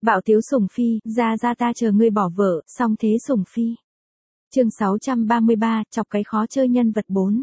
Bạo tiếu sủng phi, ra ta chờ ngươi bỏ vợ, xong thế sủng phi. Chương 633, chọc cái khó chơi nhân vật 4.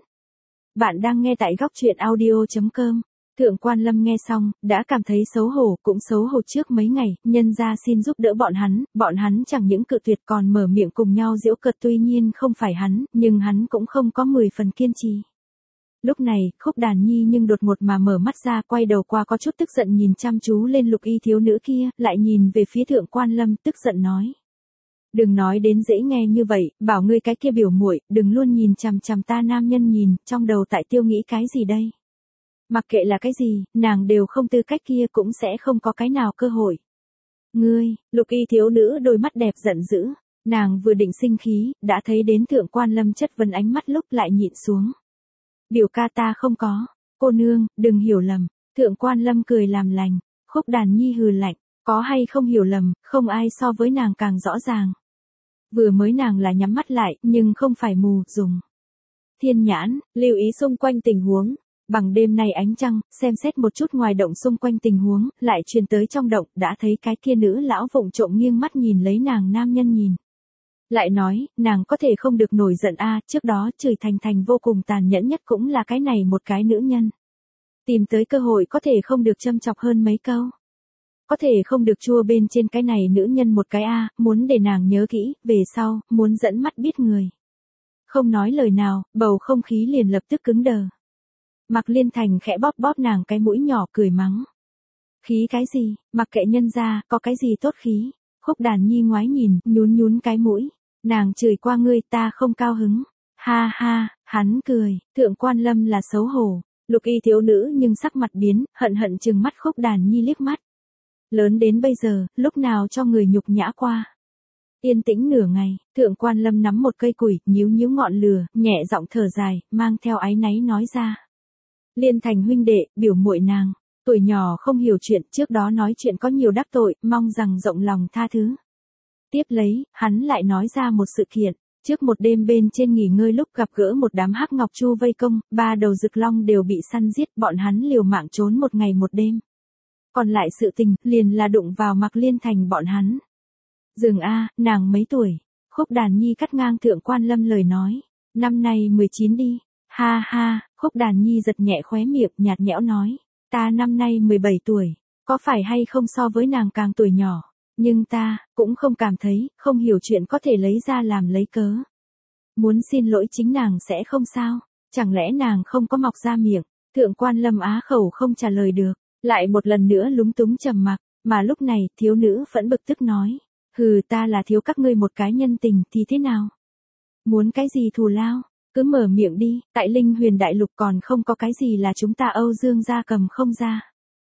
Bạn đang nghe tại góc truyện audio.com. Thượng Quan Lâm nghe xong, đã cảm thấy xấu hổ, cũng xấu hổ trước mấy ngày, nhân ra xin giúp đỡ bọn hắn chẳng những cự tuyệt còn mở miệng cùng nhau giễu cợt, tuy nhiên không phải hắn, nhưng hắn cũng không có 10 phần kiên trì. Lúc này, Khúc Đàn Nhi nhưng đột ngột mà mở mắt ra, quay đầu qua có chút tức giận nhìn chăm chú lên Lục Y thiếu nữ kia, lại nhìn về phía Thượng Quan Lâm, tức giận nói. Đừng nói đến dễ nghe như vậy, bảo ngươi cái kia biểu muội, đừng luôn nhìn chằm chằm ta nam nhân nhìn, trong đầu tại tiêu nghĩ cái gì đây? Mặc kệ là cái gì, nàng đều không tư cách kia cũng sẽ không có cái nào cơ hội. Ngươi, Lục Y thiếu nữ đôi mắt đẹp giận dữ, nàng vừa định sinh khí, đã thấy đến Thượng Quan Lâm chất vấn ánh mắt lúc lại nhịn xuống. Biểu ca ta không có, cô nương, đừng hiểu lầm. Thượng Quan Lâm cười làm lành, Khúc Đàn Nhi hừ lạnh, có hay không hiểu lầm, không ai so với nàng càng rõ ràng. Vừa mới nàng là nhắm mắt lại, nhưng không phải mù, dùng thiên nhãn, lưu ý xung quanh tình huống. Bằng đêm nay ánh trăng, xem xét một chút ngoài động xung quanh tình huống, lại truyền tới trong động, đã thấy cái kia nữ lão vụng trộm nghiêng mắt nhìn lấy nàng nam nhân nhìn. Lại nói, nàng có thể không được nổi giận trước đó chửi Thành vô cùng tàn nhẫn nhất cũng là cái này một cái nữ nhân. Tìm tới cơ hội có thể không được châm chọc hơn mấy câu. Có thể không được chua bên trên cái này nữ nhân một cái muốn để nàng nhớ kỹ, về sau, muốn dẫn mắt biết người. Không nói lời nào, bầu không khí liền lập tức cứng đờ. Mạc Liên Thành khẽ bóp bóp nàng cái mũi nhỏ cười mắng. Khí cái gì, mặc kệ nhân ra, có cái gì tốt khí. Khúc Đàn Nhi ngoái nhìn, nhún cái mũi. Nàng chửi qua ngươi, ta không cao hứng. Ha ha, hắn cười, Thượng Quan Lâm là xấu hổ. Lục Y thiếu nữ nhưng sắc mặt biến, hận trừng mắt Khúc Đàn Nhi liếc mắt. Lớn đến bây giờ, lúc nào cho người nhục nhã qua. Yên tĩnh nửa ngày, Thượng Quan Lâm nắm một cây củi, nhíu ngọn lửa, nhẹ giọng thở dài, mang theo áy náy nói ra. Liên Thành huynh đệ, biểu muội nàng, tuổi nhỏ không hiểu chuyện, trước đó nói chuyện có nhiều đắc tội, mong rằng rộng lòng tha thứ. Tiếp lấy, hắn lại nói ra một sự kiện, trước một đêm bên trên nghỉ ngơi lúc gặp gỡ một đám hắc ngọc chu vây công, 3 đầu rực long đều bị săn giết, bọn hắn liều mạng trốn một ngày một đêm. Còn lại sự tình, liền là đụng vào Mạc Liên Thành bọn hắn. Dừng nàng mấy tuổi? Khúc Đàn Nhi cắt ngang Thượng Quan Lâm lời nói. Năm nay 19 đi. Ha ha, Khúc Đàn Nhi giật nhẹ khóe miệng, nhạt nhẽo nói. Ta năm nay 17 tuổi. Có phải hay không so với nàng càng tuổi nhỏ? Nhưng ta, cũng không cảm thấy, không hiểu chuyện có thể lấy ra làm lấy cớ. Muốn xin lỗi chính nàng sẽ không sao. Chẳng lẽ nàng không có mọc ra miệng? Thượng Quan Lâm á khẩu không trả lời được. Lại một lần nữa lúng túng trầm mặc, mà lúc này thiếu nữ vẫn bực tức nói. Hừ, ta là thiếu các ngươi một cái nhân tình thì thế nào? Muốn cái gì thù lao? Cứ mở miệng đi, tại Linh Huyền Đại Lục còn không có cái gì là chúng ta Âu Dương gia cầm không ra.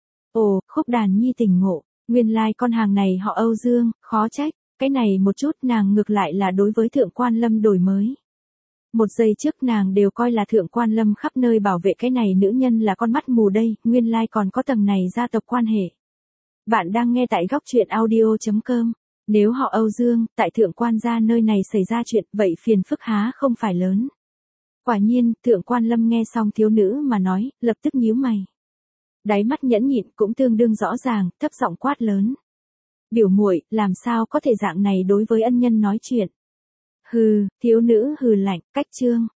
Ồ, Khúc Đàn Nhi tỉnh ngộ, nguyên lai con hàng này họ Âu Dương, khó trách, cái này một chút nàng ngược lại là đối với Thượng Quan Lâm đổi mới. Một giây trước nàng đều coi là Thượng Quan Lâm khắp nơi bảo vệ cái này nữ nhân là con mắt mù đây, nguyên lai còn có tầng này gia tộc quan hệ. Bạn đang nghe tại góc truyện audio.com. Nếu họ Âu Dương, tại Thượng Quan gia nơi này xảy ra chuyện, vậy phiền phức há không phải lớn. Quả nhiên, Thượng Quan Lâm nghe xong thiếu nữ mà nói, lập tức nhíu mày. Đáy mắt nhẫn nhịn cũng tương đương rõ ràng, thấp giọng quát lớn. Biểu muội, làm sao có thể dạng này đối với ân nhân nói chuyện. Hừ, thiếu nữ hừ lạnh, cách chương.